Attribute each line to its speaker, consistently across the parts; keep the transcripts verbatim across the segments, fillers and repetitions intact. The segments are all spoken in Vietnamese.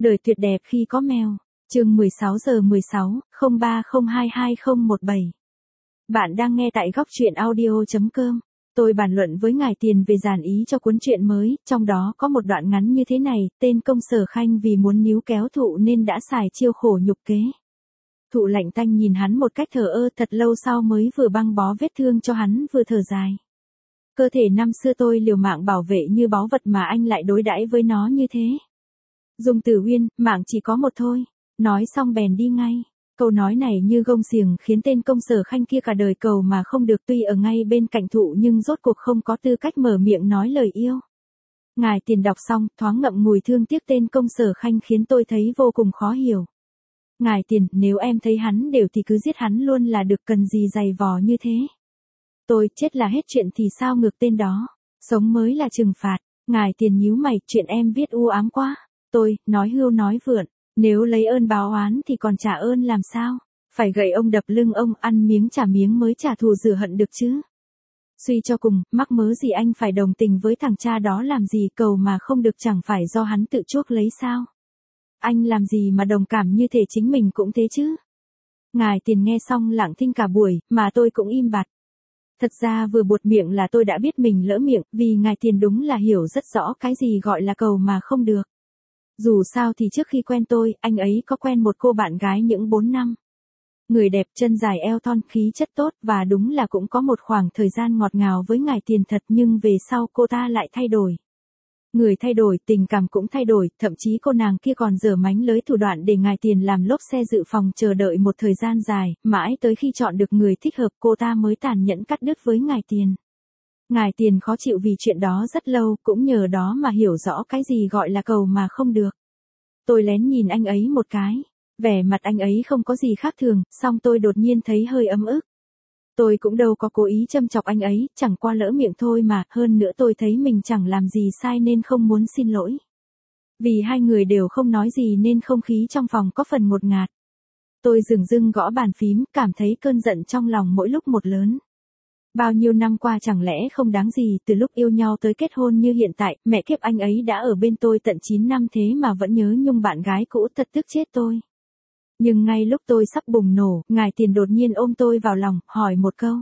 Speaker 1: Đời tuyệt đẹp khi có mèo. Chương mười sáu giờ mười sáu, không ba không hai hai không một bảy. Bạn đang nghe tại góc truyện audio chấm com. Tôi bàn luận với ngài tiền về dàn ý cho cuốn truyện mới, trong đó có một đoạn ngắn như thế này, tên công Sở Khanh vì muốn níu kéo Thụ nên đã xài chiêu khổ nhục kế. Thụ lạnh tanh nhìn hắn một cách thờ ơ, thật lâu sau mới vừa băng bó vết thương cho hắn vừa thở dài. Cơ thể năm xưa tôi liều mạng bảo vệ như báu vật mà anh lại đối đãi với nó như thế. Dung Tử Uyên, mạng chỉ có một thôi. Nói xong bèn đi ngay. Câu nói này như gông xiềng khiến tên công Sở Khanh kia cả đời cầu mà không được, tuy ở ngay bên cạnh Thụ nhưng rốt cuộc không có tư cách mở miệng nói lời yêu. Ngài tiền đọc xong, thoáng ngậm ngùi thương tiếc tên công Sở Khanh khiến tôi thấy vô cùng khó hiểu. Ngài tiền, nếu em thấy hắn đều thì cứ giết hắn luôn là được, cần gì dày vò như thế. Tôi, chết là hết chuyện thì sao ngược tên đó. Sống mới là trừng phạt. Ngài tiền nhíu mày, chuyện em viết u ám quá. Tôi, nói hưu nói vượn. Nếu lấy ơn báo oán thì còn trả ơn làm sao? Phải gậy ông đập lưng ông, ăn miếng trả miếng mới trả thù rửa hận được chứ. Suy cho cùng, mắc mớ gì anh phải đồng tình với thằng cha đó làm gì, cầu mà không được chẳng phải do hắn tự chuốc lấy sao? Anh làm gì mà đồng cảm như thể chính mình cũng thế chứ? Ngài tiền nghe xong lặng thinh cả buổi, mà tôi cũng im bặt. Thật ra vừa buột miệng là tôi đã biết mình lỡ miệng, vì ngài tiền đúng là hiểu rất rõ cái gì gọi là cầu mà không được. Dù sao thì trước khi quen tôi, anh ấy có quen một cô bạn gái những bốn năm. Người đẹp, chân dài eo thon, khí chất tốt, và đúng là cũng có một khoảng thời gian ngọt ngào với ngài tiền thật, nhưng về sau cô ta lại thay đổi. Người thay đổi, tình cảm cũng thay đổi, thậm chí cô nàng kia còn giở mánh lới thủ đoạn để ngài tiền làm lốp xe dự phòng chờ đợi một thời gian dài, mãi tới khi chọn được người thích hợp cô ta mới tàn nhẫn cắt đứt với ngài tiền. Ngài tiền khó chịu vì chuyện đó rất lâu, cũng nhờ đó mà hiểu rõ cái gì gọi là cầu mà không được. Tôi lén nhìn anh ấy một cái, vẻ mặt anh ấy không có gì khác thường, song tôi đột nhiên thấy hơi ấm ức. Tôi cũng đâu có cố ý châm chọc anh ấy, chẳng qua lỡ miệng thôi mà, hơn nữa tôi thấy mình chẳng làm gì sai nên không muốn xin lỗi. Vì hai người đều không nói gì nên không khí trong phòng có phần ngột ngạt. Tôi dửng dưng gõ bàn phím, cảm thấy cơn giận trong lòng mỗi lúc một lớn. Bao nhiêu năm qua chẳng lẽ không đáng gì, từ lúc yêu nhau tới kết hôn như hiện tại, mẹ kiếp anh ấy đã ở bên tôi tận chín năm thế mà vẫn nhớ nhung bạn gái cũ, thật tức chết tôi. Nhưng ngay lúc tôi sắp bùng nổ, ngài tiền đột nhiên ôm tôi vào lòng, hỏi một câu.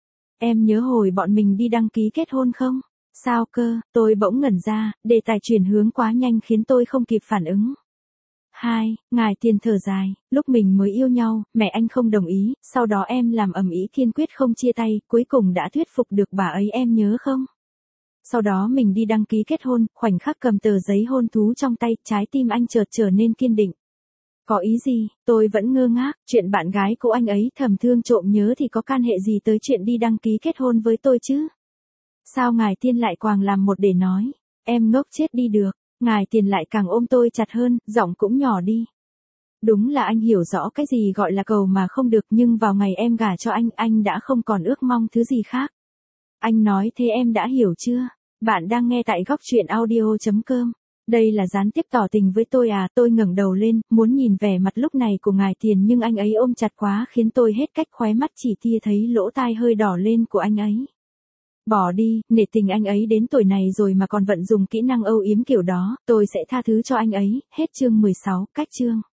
Speaker 1: Em nhớ hồi bọn mình đi đăng ký kết hôn không? Sao cơ? Tôi bỗng ngẩn ra, đề tài chuyển hướng quá nhanh khiến tôi không kịp phản ứng. Hai, ngài tiền thở dài, lúc mình mới yêu nhau, mẹ anh không đồng ý, sau đó em làm ầm ĩ kiên quyết không chia tay, cuối cùng đã thuyết phục được bà ấy, em nhớ không? Sau đó mình đi đăng ký kết hôn, khoảnh khắc cầm tờ giấy hôn thú trong tay, trái tim anh chợt trở nên kiên định. Có ý gì? Tôi vẫn ngơ ngác, chuyện bạn gái của anh ấy thầm thương trộm nhớ thì có can hệ gì tới chuyện đi đăng ký kết hôn với tôi chứ? Sao ngài tiên lại quàng làm một để nói? Em ngốc chết đi được. Ngài tiền lại càng ôm tôi chặt hơn, giọng cũng nhỏ đi. Đúng là anh hiểu rõ cái gì gọi là cầu mà không được, nhưng vào ngày em gả cho anh, anh đã không còn ước mong thứ gì khác. Anh nói thế em đã hiểu chưa? Bạn đang nghe tại góc truyện audio chấm com. Đây là gián tiếp tỏ tình với tôi à? Tôi ngẩng đầu lên, muốn nhìn vẻ mặt lúc này của ngài tiền nhưng anh ấy ôm chặt quá khiến tôi hết cách, khóe mắt chỉ tia thấy lỗ tai hơi đỏ lên của anh ấy. Bỏ đi, nể tình anh ấy đến tuổi này rồi mà còn vận dùng kỹ năng âu yếm kiểu đó, tôi sẽ tha thứ cho anh ấy. Hết chương mười sáu, cách chương.